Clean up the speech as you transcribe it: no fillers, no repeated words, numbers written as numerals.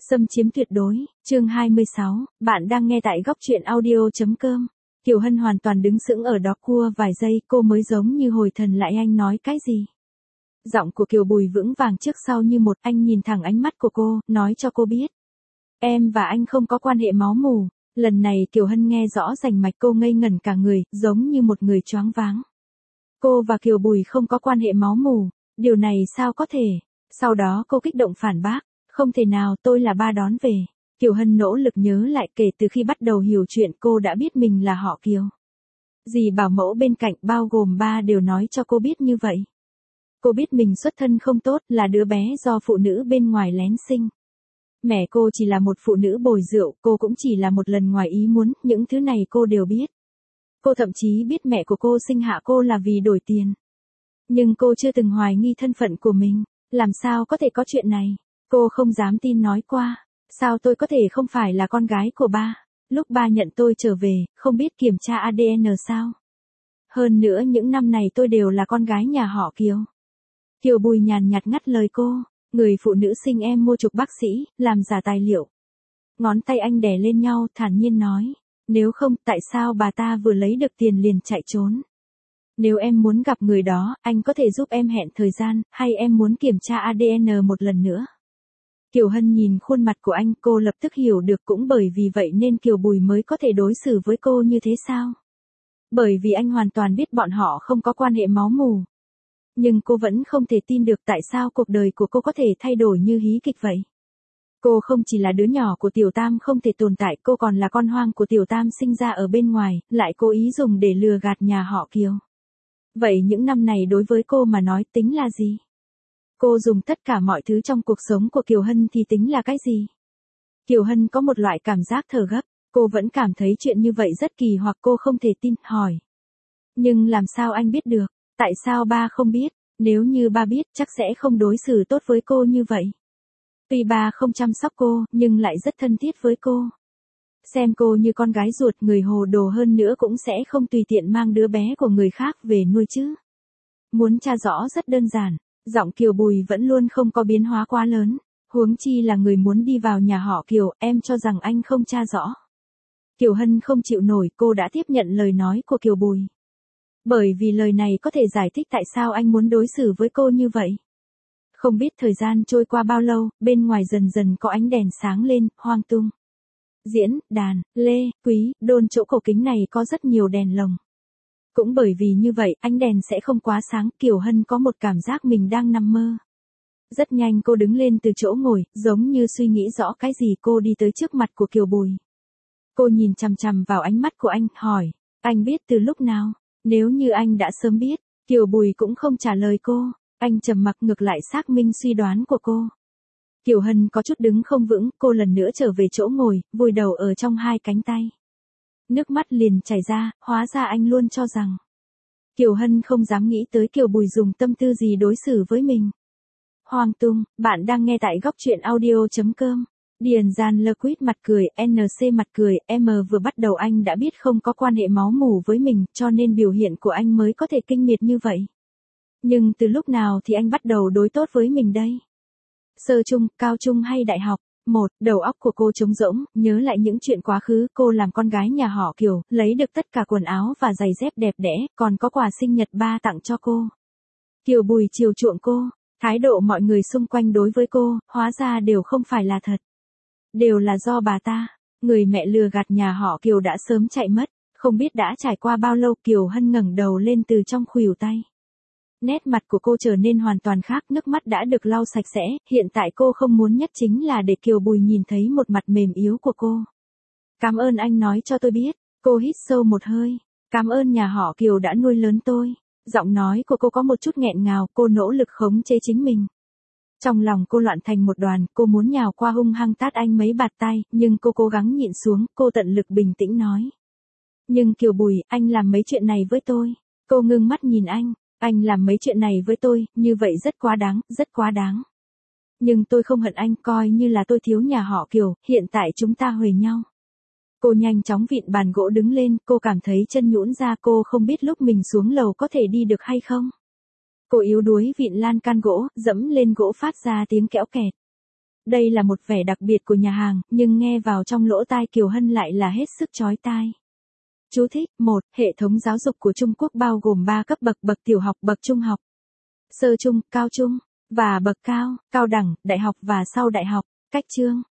Xâm chiếm tuyệt đối, chương 26, bạn đang nghe tại góc truyện audio.com. Kiều Hân hoàn toàn đứng sững ở đó cua vài giây, cô mới giống như hồi thần lại anh nói cái gì. Giọng của Kiều Bùi vững vàng trước sau như một, anh nhìn thẳng ánh mắt của cô, nói cho cô biết. Em và anh không có quan hệ máu mủ. Lần này Kiều Hân nghe rõ rành mạch, cô ngây ngẩn cả người, giống như một người choáng váng. Cô và Kiều Bùi không có quan hệ máu mủ, điều này sao có thể? Sau đó cô kích động phản bác. Không thể nào, tôi là ba đón về. Kiều Hân nỗ lực nhớ lại, kể từ khi bắt đầu hiểu chuyện cô đã biết mình là họ Kiều. Dì bảo mẫu bên cạnh bao gồm ba đều nói cho cô biết như vậy. Cô biết mình xuất thân không tốt, là đứa bé do phụ nữ bên ngoài lén sinh. Mẹ cô chỉ là một phụ nữ bồi rượu, cô cũng chỉ là một lần ngoài ý muốn, những thứ này cô đều biết. Cô thậm chí biết mẹ của cô sinh hạ cô là vì đổi tiền. Nhưng cô chưa từng hoài nghi thân phận của mình, làm sao có thể có chuyện này? Cô không dám tin nói qua, sao tôi có thể không phải là con gái của ba? Lúc ba nhận tôi trở về, không biết kiểm tra ADN sao? Hơn nữa những năm này tôi đều là con gái nhà họ Kiều. Kiều Bùi nhàn nhạt ngắt lời cô, người phụ nữ sinh em mua chuộc bác sĩ, làm giả tài liệu. Ngón tay anh đè lên nhau, thản nhiên nói, nếu không, tại sao bà ta vừa lấy được tiền liền chạy trốn? Nếu em muốn gặp người đó, anh có thể giúp em hẹn thời gian, hay em muốn kiểm tra ADN một lần nữa? Kiều Hân nhìn khuôn mặt của anh, cô lập tức hiểu được, cũng bởi vì vậy nên Kiều Bùi mới có thể đối xử với cô như thế sao? Bởi vì anh hoàn toàn biết bọn họ không có quan hệ máu mủ. Nhưng cô vẫn không thể tin được tại sao cuộc đời của cô có thể thay đổi như hí kịch vậy. Cô không chỉ là đứa nhỏ của Tiểu Tam không thể tồn tại, cô còn là con hoang của Tiểu Tam sinh ra ở bên ngoài, lại cố ý dùng để lừa gạt nhà họ Kiều. Vậy những năm này đối với cô mà nói tính là gì? Cô dùng tất cả mọi thứ trong cuộc sống của Kiều Hân thì tính là cái gì? Kiều Hân có một loại cảm giác thở gấp, cô vẫn cảm thấy chuyện như vậy rất kỳ, hoặc cô không thể tin, hỏi. Nhưng làm sao anh biết được? Tại sao ba không biết? Nếu như ba biết chắc sẽ không đối xử tốt với cô như vậy. Tuy ba không chăm sóc cô, nhưng lại rất thân thiết với cô. Xem cô như con gái ruột, người hồ đồ hơn nữa cũng sẽ không tùy tiện mang đứa bé của người khác về nuôi chứ. Muốn tra rõ rất đơn giản. Giọng Kiều Bùi vẫn luôn không có biến hóa quá lớn. Huống chi là người muốn đi vào nhà họ Kiều, em cho rằng anh không tra rõ. Kiều Hân không chịu nổi, cô đã tiếp nhận lời nói của Kiều Bùi. Bởi vì lời này có thể giải thích tại sao anh muốn đối xử với cô như vậy. Không biết thời gian trôi qua bao lâu, bên ngoài dần dần có ánh đèn sáng lên, hoang tung. Diễn, đàn, lê, quý, đôn chỗ cổ kính này có rất nhiều đèn lồng. Cũng bởi vì như vậy, ánh đèn sẽ không quá sáng, Kiều Hân có một cảm giác mình đang nằm mơ. Rất nhanh cô đứng lên từ chỗ ngồi, giống như suy nghĩ rõ cái gì, cô đi tới trước mặt của Kiều Bùi. Cô nhìn chằm chằm vào ánh mắt của anh, hỏi, anh biết từ lúc nào? Nếu như anh đã sớm biết, Kiều Bùi cũng không trả lời cô, anh trầm mặc, ngược lại xác minh suy đoán của cô. Kiều Hân có chút đứng không vững, cô lần nữa trở về chỗ ngồi, vùi đầu ở trong hai cánh tay. Nước mắt liền chảy ra, hóa ra anh luôn cho rằng. Kiều Hân không dám nghĩ tới Kiều Bùi dùng tâm tư gì đối xử với mình. Hoang tung, bạn đang nghe tại góc truyện audio.com. Điền Gian Lơ Quýt mặt cười, NC mặt cười, M vừa bắt đầu anh đã biết không có quan hệ máu mủ với mình, cho nên biểu hiện của anh mới có thể kinh miệt như vậy. Nhưng từ lúc nào thì anh bắt đầu đối tốt với mình đây? Sơ trung, cao trung hay đại học? Đầu óc của cô trống rỗng, nhớ lại những chuyện quá khứ, cô làm con gái nhà họ Kiều, lấy được tất cả quần áo và giày dép đẹp đẽ, còn có quà sinh nhật ba tặng cho cô. Kiều Bùi chiều chuộng cô, thái độ mọi người xung quanh đối với cô, hóa ra đều không phải là thật. Đều là do bà ta, người mẹ lừa gạt nhà họ Kiều đã sớm chạy mất, không biết đã trải qua bao lâu. Kiều Hân ngẩng đầu lên từ trong khuỷu tay. Nét mặt của cô trở nên hoàn toàn khác, nước mắt đã được lau sạch sẽ, hiện tại cô không muốn nhất chính là để Kiều Bùi nhìn thấy một mặt mềm yếu của cô. Cảm ơn anh nói cho tôi biết, cô hít sâu một hơi, cảm ơn nhà họ Kiều đã nuôi lớn tôi. Giọng nói của cô có một chút nghẹn ngào, cô nỗ lực khống chế chính mình. Trong lòng cô loạn thành một đoàn, cô muốn nhào qua hung hăng tát anh mấy bạt tay, nhưng cô cố gắng nhịn xuống, cô tận lực bình tĩnh nói. Nhưng Kiều Bùi, anh làm mấy chuyện này với tôi. Cô ngưng mắt nhìn anh làm mấy chuyện này với tôi, như vậy rất quá đáng, rất quá đáng. Nhưng tôi không hận anh, coi như là tôi thiếu nhà họ Kiều, hiện tại chúng ta huề nhau. Cô nhanh chóng vịn bàn gỗ đứng lên, cô cảm thấy chân nhũn ra, cô không biết lúc mình xuống lầu có thể đi được hay không. Cô yếu đuối vịn lan can gỗ, dẫm lên gỗ phát ra tiếng kẽo kẹt. Đây là một vẻ đặc biệt của nhà hàng, nhưng nghe vào trong lỗ tai Kiều Hân lại là hết sức chói tai. Chú thích: 1. Hệ thống giáo dục của Trung Quốc bao gồm 3 cấp bậc: bậc tiểu học, bậc trung học, sơ trung, cao trung, và bậc cao, cao đẳng, đại học và sau đại học. Cách chương